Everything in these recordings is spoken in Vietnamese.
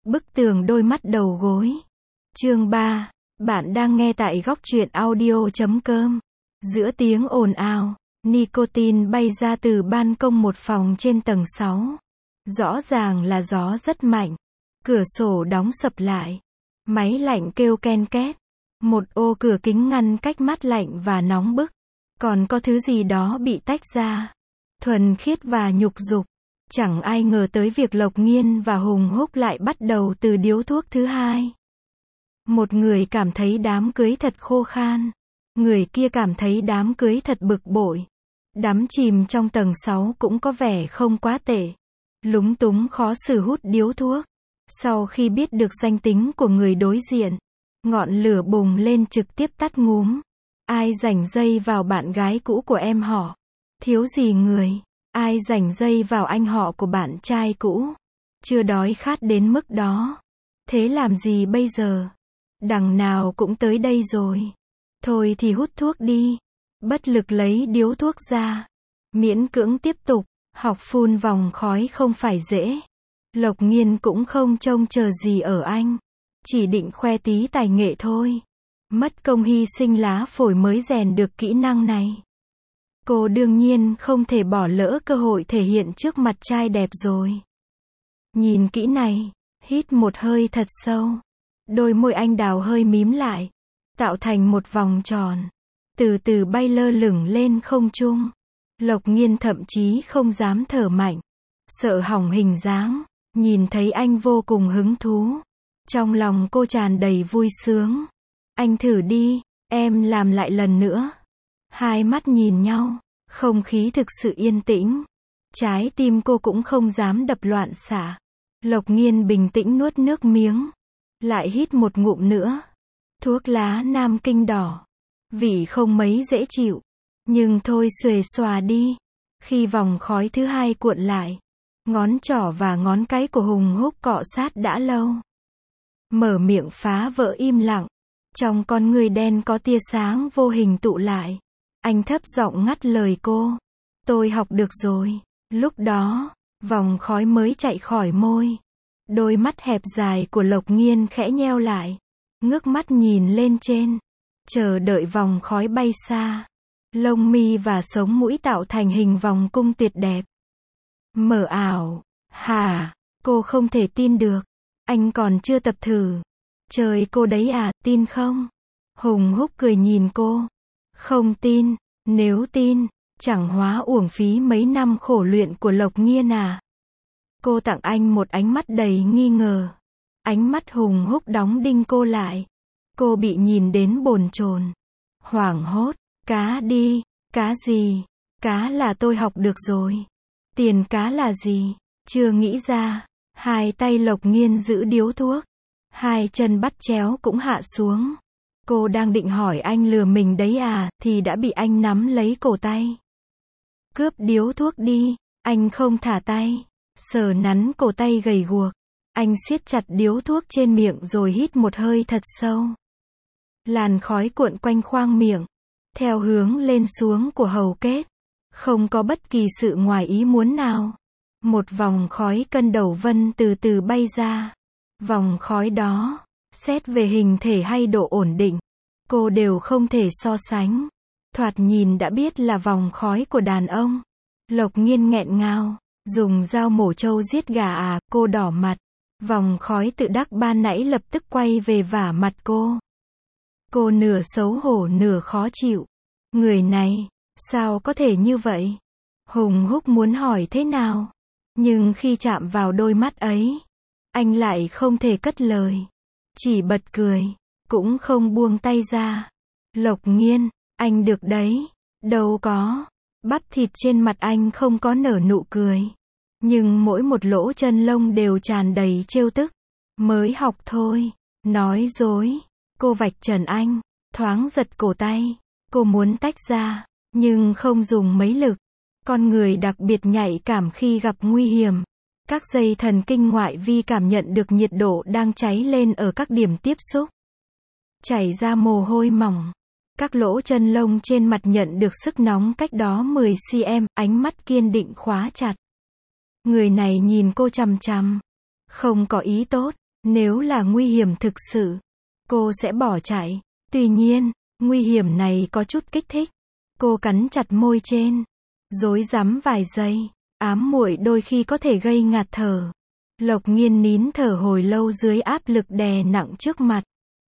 Bức tường đôi mắt đầu gối. Chương 3. Bạn đang nghe tại góc truyện audio.com. Giữa tiếng ồn ào, nicotine bay ra từ ban công một phòng trên tầng 6. Rõ ràng là gió rất mạnh. Cửa sổ đóng sập lại. Máy lạnh kêu ken két. Một ô cửa kính ngăn cách mát lạnh và nóng bức. Còn có thứ gì đó bị tách ra. Thuần khiết và nhục dục. Chẳng ai ngờ tới việc Lộc Nghiên và Hùng Húc lại bắt đầu từ điếu thuốc thứ hai. Một người cảm thấy đám cưới thật khô khan. Người kia cảm thấy đám cưới thật bực bội. Đắm chìm trong tầng 6 cũng có vẻ không quá tệ. Lúng túng khó xử hút điếu thuốc. Sau khi biết được danh tính của người đối diện, ngọn lửa bùng lên trực tiếp tắt ngúm. Ai rảnh dây vào bạn gái cũ của em họ? Thiếu gì người? Ai rảnh dây vào anh họ của bạn trai cũ? Chưa đói khát đến mức đó. Thế làm gì bây giờ? Đằng nào cũng tới đây rồi. Thôi thì hút thuốc đi. Bất lực lấy điếu thuốc ra. Miễn cưỡng tiếp tục. Học phun vòng khói không phải dễ. Lộc Nghiên cũng không trông chờ gì ở anh. Chỉ định khoe tí tài nghệ thôi. Mất công hy sinh lá phổi mới rèn được kỹ năng này. Cô đương nhiên không thể bỏ lỡ cơ hội thể hiện trước mặt trai đẹp rồi. Nhìn kỹ này, hít một hơi thật sâu. Đôi môi anh đào hơi mím lại, tạo thành một vòng tròn. Từ từ bay lơ lửng lên không trung. Lộc Nghiên thậm chí không dám thở mạnh. Sợ hỏng hình dáng. Nhìn thấy anh vô cùng hứng thú. Trong lòng cô tràn đầy vui sướng. Anh thử đi, em làm lại lần nữa. Hai mắt nhìn nhau, không khí thực sự yên tĩnh. Trái tim cô cũng không dám đập loạn xạ. Lộc Nghiên bình tĩnh nuốt nước miếng. Lại hít một ngụm nữa. Thuốc lá Nam Kinh đỏ. Vị không mấy dễ chịu. Nhưng thôi xuề xòa đi. Khi vòng khói thứ hai cuộn lại, ngón trỏ và ngón cái của Hùng Húc cọ sát đã lâu. Mở miệng phá vỡ im lặng. Trong con người đen có tia sáng vô hình tụ lại. Anh thấp giọng ngắt lời cô. Tôi học được rồi. Lúc đó, vòng khói mới chạy khỏi môi. Đôi mắt hẹp dài của Lộc Nghiên khẽ nheo lại. Ngước mắt nhìn lên trên. Chờ đợi vòng khói bay xa. Lông mi và sống mũi tạo thành hình vòng cung tuyệt đẹp. Mờ ảo. Hả? Cô không thể tin được. Anh còn chưa tập thử. Trời cô đấy à, tin không? Hùng Húc cười nhìn cô. Không tin, nếu tin, chẳng hóa uổng phí mấy năm khổ luyện của Lộc Nghiên à. Cô tặng anh một ánh mắt đầy nghi ngờ. Ánh mắt Hùng Húc đóng đinh cô lại. Cô bị nhìn đến bồn chồn. Hoảng hốt, cá đi, cá gì? Cá là tôi học được rồi. Tiền cá là gì? Chưa nghĩ ra. Hai tay Lộc Nghiên giữ điếu thuốc. Hai chân bắt chéo cũng hạ xuống. Cô đang định hỏi anh lừa mình đấy à, thì đã bị anh nắm lấy cổ tay. Cướp điếu thuốc đi, anh không thả tay. Sờ nắn cổ tay gầy guộc. Anh siết chặt điếu thuốc trên miệng rồi hít một hơi thật sâu. Làn khói cuộn quanh khoang miệng, theo hướng lên xuống của hầu kết. Không có bất kỳ sự ngoài ý muốn nào. Một vòng khói cân đầu vân từ từ bay ra. Vòng khói đó, xét về hình thể hay độ ổn định, cô đều không thể so sánh. Thoạt nhìn đã biết là vòng khói của đàn ông. Lộc Nghiên nghẹn ngào, dùng dao mổ trâu giết gà à, cô đỏ mặt. Vòng khói tự đắc ban nãy lập tức quay về vả mặt cô. Cô nửa xấu hổ nửa khó chịu. Người này, sao có thể như vậy? Hùng Húc muốn hỏi thế nào? Nhưng khi chạm vào đôi mắt ấy, anh lại không thể cất lời. Chỉ bật cười, cũng không buông tay ra. Lộc Nghiên, anh được đấy. Đâu có. Bắp thịt trên mặt anh không có nở nụ cười. Nhưng mỗi một lỗ chân lông đều tràn đầy trêu tức. Mới học thôi. Nói dối. Cô vạch trần anh, thoáng giật cổ tay. Cô muốn tách ra, nhưng không dùng mấy lực. Con người đặc biệt nhạy cảm khi gặp nguy hiểm. Các dây thần kinh ngoại vi cảm nhận được nhiệt độ đang cháy lên ở các điểm tiếp xúc. Chảy ra mồ hôi mỏng. Các lỗ chân lông trên mặt nhận được sức nóng cách đó 10 cm, ánh mắt kiên định khóa chặt. Người này nhìn cô chằm chằm. Không có ý tốt, Nếu là nguy hiểm thực sự, cô sẽ bỏ chạy. Tuy nhiên, nguy hiểm này có chút kích thích. Cô cắn chặt môi trên, rối rắm vài giây. Ám muội đôi khi có thể gây ngạt thở. Lộc Nghiên nín thở hồi lâu dưới áp lực đè nặng trước mặt.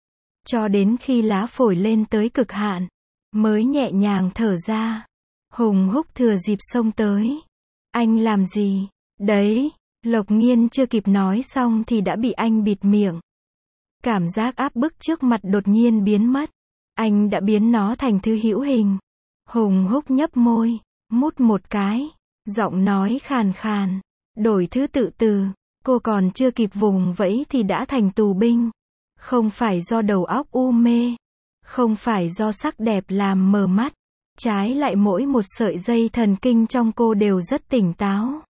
Cho đến khi lá phổi lên tới cực hạn, mới nhẹ nhàng thở ra. Hùng Húc thừa dịp xông tới. Anh làm gì? Đấy, Lộc Nghiên chưa kịp nói xong thì đã bị anh bịt miệng. Cảm giác áp bức trước mặt đột nhiên biến mất. Anh đã biến nó thành thứ hữu hình. Hùng Húc nhấp môi, mút một cái. Giọng nói khàn khàn. Đổi thứ tự từ. Cô còn chưa kịp vùng vẫy thì đã thành tù binh. Không phải do đầu óc u mê. Không phải do sắc đẹp làm mờ mắt. Trái lại mỗi một sợi dây thần kinh trong cô đều rất tỉnh táo.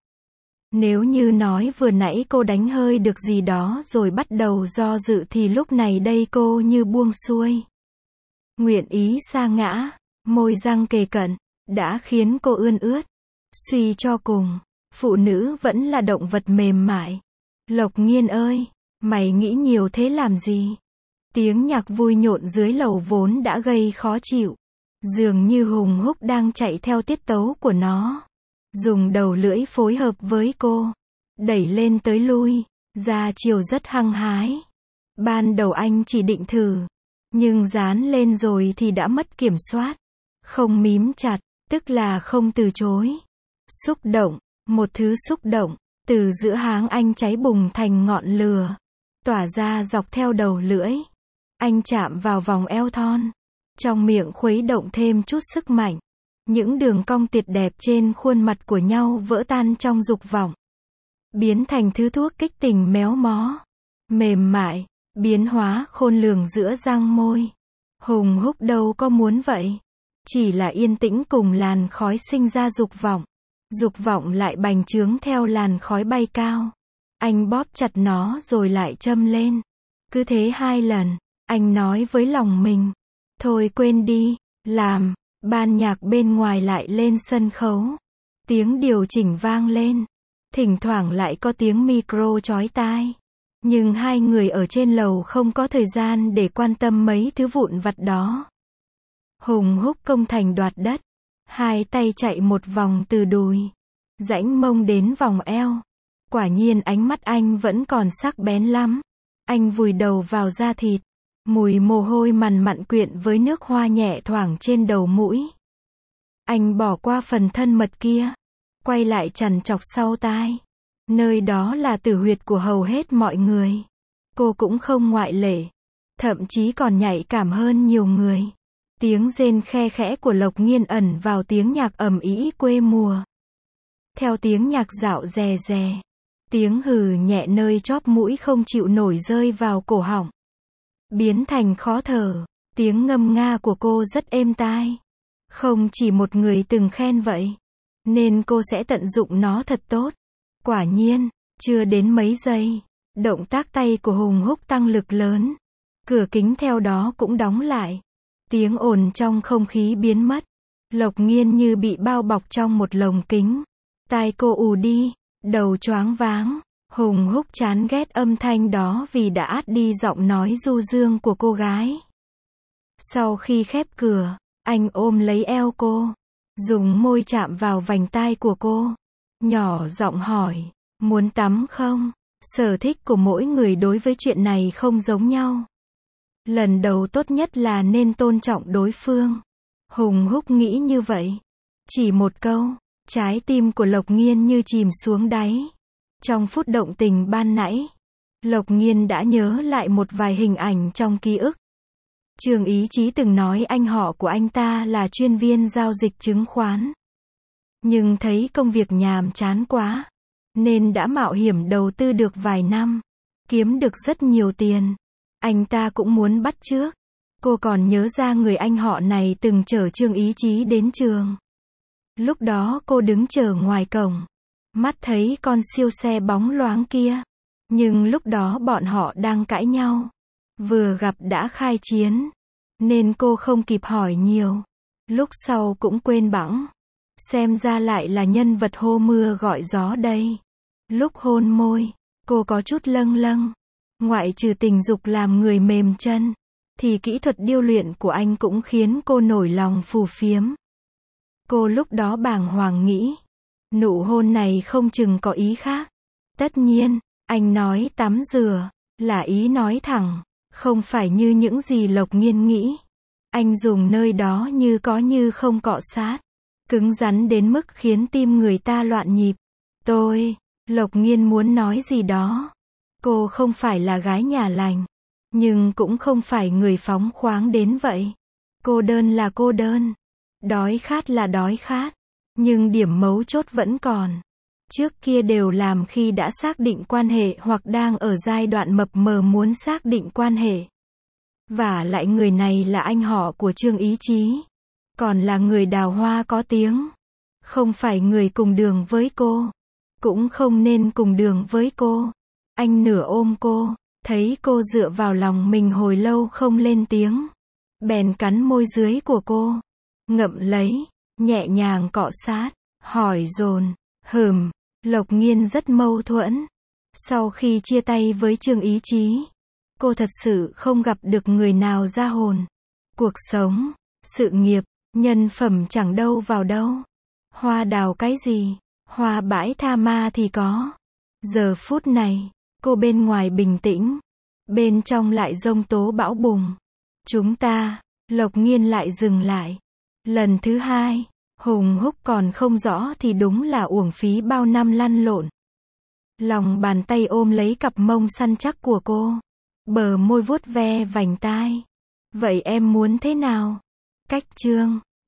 Nếu như nói vừa nãy cô đánh hơi được gì đó rồi bắt đầu do dự thì lúc này đây cô như buông xuôi. Nguyện ý sa ngã, môi răng kề cận, đã khiến cô ươn ướt. Suy cho cùng, phụ nữ vẫn là động vật mềm mại. Lộc Nghiên ơi, mày nghĩ nhiều thế làm gì? Tiếng nhạc vui nhộn dưới lầu vốn đã gây khó chịu. Dường như Hùng Húc đang chạy theo tiết tấu của nó. Dùng đầu lưỡi phối hợp với cô. Đẩy lên tới lui. Ra chiều rất hăng hái. Ban đầu anh chỉ định thử. Nhưng dán lên rồi thì đã mất kiểm soát. Không mím chặt, tức là không từ chối. Xúc động, một thứ xúc động. Từ giữa háng anh cháy bùng thành ngọn lửa. Tỏa ra dọc theo đầu lưỡi. Anh chạm vào vòng eo thon. Trong miệng khuấy động thêm chút sức mạnh. Những đường cong tuyệt đẹp trên khuôn mặt của nhau vỡ tan trong dục vọng. Biến thành thứ thuốc kích tình méo mó. Mềm mại, biến hóa khôn lường giữa răng môi. Hùng Húc đâu có muốn vậy. Chỉ là yên tĩnh cùng làn khói sinh ra dục vọng. Dục vọng lại bành trướng theo làn khói bay cao. Anh bóp chặt nó rồi lại châm lên. Cứ thế 2 lần, anh nói với lòng mình. Thôi quên đi, làm. Ban nhạc bên ngoài lại lên sân khấu. Tiếng điều chỉnh vang lên. Thỉnh thoảng lại có tiếng micro chói tai. Nhưng hai người ở trên lầu không có thời gian để quan tâm mấy thứ vụn vặt đó. Hùng Húc công thành đoạt đất. 2 tay chạy một vòng từ đùi. Rãnh mông đến vòng eo. Quả nhiên ánh mắt anh vẫn còn sắc bén lắm. Anh vùi đầu vào da thịt. Mùi mồ hôi mằn mặn quyện với nước hoa nhẹ thoảng trên đầu mũi. Anh bỏ qua phần thân mật kia. Quay lại chằn chọc sau tai. Nơi đó là tử huyệt của hầu hết mọi người. Cô cũng không ngoại lệ. Thậm chí còn nhạy cảm hơn nhiều người. Tiếng rên khe khẽ của Lộc Nghiên ẩn vào tiếng nhạc ầm ĩ quê mùa. Theo tiếng nhạc dạo rè rè. Tiếng hừ nhẹ nơi chóp mũi không chịu nổi rơi vào cổ họng. Biến thành khó thở. Tiếng ngâm nga của cô rất êm tai. Không chỉ một người từng khen vậy. Nên cô sẽ tận dụng nó thật tốt. Quả nhiên, chưa đến mấy giây. Động tác tay của Hùng Húc tăng lực lớn. Cửa kính theo đó cũng đóng lại. Tiếng ồn trong không khí biến mất. Lộc Nghiên như bị bao bọc trong một lồng kính. Tai cô ù đi. Đầu choáng váng. Hùng Húc chán ghét âm thanh đó vì đã át đi giọng nói du dương của cô gái. Sau khi khép cửa, anh ôm lấy eo cô. Dùng môi chạm vào vành tai của cô. Nhỏ giọng hỏi, muốn tắm không? Sở thích của mỗi người đối với chuyện này không giống nhau. Lần đầu tốt nhất là nên tôn trọng đối phương. Hùng Húc nghĩ như vậy. Chỉ một câu, trái tim của Lộc Nghiên như chìm xuống đáy. Trong phút động tình ban nãy, Lộc Nghiên đã nhớ lại một vài hình ảnh trong ký ức. Trương Ý Chí từng nói anh họ của anh ta là chuyên viên giao dịch chứng khoán. Nhưng thấy công việc nhàm chán quá, nên đã mạo hiểm đầu tư được vài năm, kiếm được rất nhiều tiền. Anh ta cũng muốn bắt chước. Cô còn nhớ ra người anh họ này từng chở Trương Ý Chí đến trường. Lúc đó cô đứng chờ ngoài cổng, mắt thấy con siêu xe bóng loáng kia. Nhưng lúc đó bọn họ đang cãi nhau. Vừa gặp đã khai chiến. Nên cô không kịp hỏi nhiều. Lúc sau cũng quên bẵng. Xem ra lại là nhân vật hô mưa gọi gió đây. Lúc hôn môi, cô có chút lâng lâng. Ngoại trừ tình dục làm người mềm chân, thì kỹ thuật điêu luyện của anh cũng khiến cô nổi lòng phù phiếm. Cô lúc đó bàng hoàng nghĩ, nụ hôn này không chừng có ý khác. Tất nhiên, anh nói tắm rửa, là ý nói thẳng, không phải như những gì Lộc Nghiên nghĩ. Anh dùng nơi đó như có như không cọ sát, cứng rắn đến mức khiến tim người ta loạn nhịp. Lộc Nghiên muốn nói gì đó. Cô không phải là gái nhà lành, nhưng cũng không phải người phóng khoáng đến vậy. Cô đơn là cô đơn, đói khát là đói khát, nhưng điểm mấu chốt vẫn còn. Trước kia đều làm khi đã xác định quan hệ hoặc đang ở giai đoạn mập mờ muốn xác định quan hệ. Vả lại người này là anh họ của Trương Ý Chí, còn là người đào hoa có tiếng, không phải người cùng đường với cô, cũng không nên cùng đường với cô. Anh nửa ôm cô, thấy cô dựa vào lòng mình hồi lâu không lên tiếng, bèn cắn môi dưới của cô, ngậm lấy, nhẹ nhàng cọ sát, hỏi dồn. Lộc Nghiên rất mâu thuẫn. Sau khi chia tay với Trương Ý Chí, cô thật sự không gặp được người nào ra hồn. Cuộc sống, sự nghiệp, nhân phẩm chẳng đâu vào đâu. Hoa đào cái gì, hoa bãi tha ma thì có. Giờ phút này, cô bên ngoài bình tĩnh, bên trong lại giông tố bão bùng. Chúng ta, Lộc Nghiên lại dừng lại. Lần thứ hai, hùng húc còn không rõ thì đúng là uổng phí bao năm lăn lộn. Lòng bàn tay ôm lấy cặp mông săn chắc của cô, bờ môi vuốt ve vành tai. Vậy em muốn thế nào? Cách Trương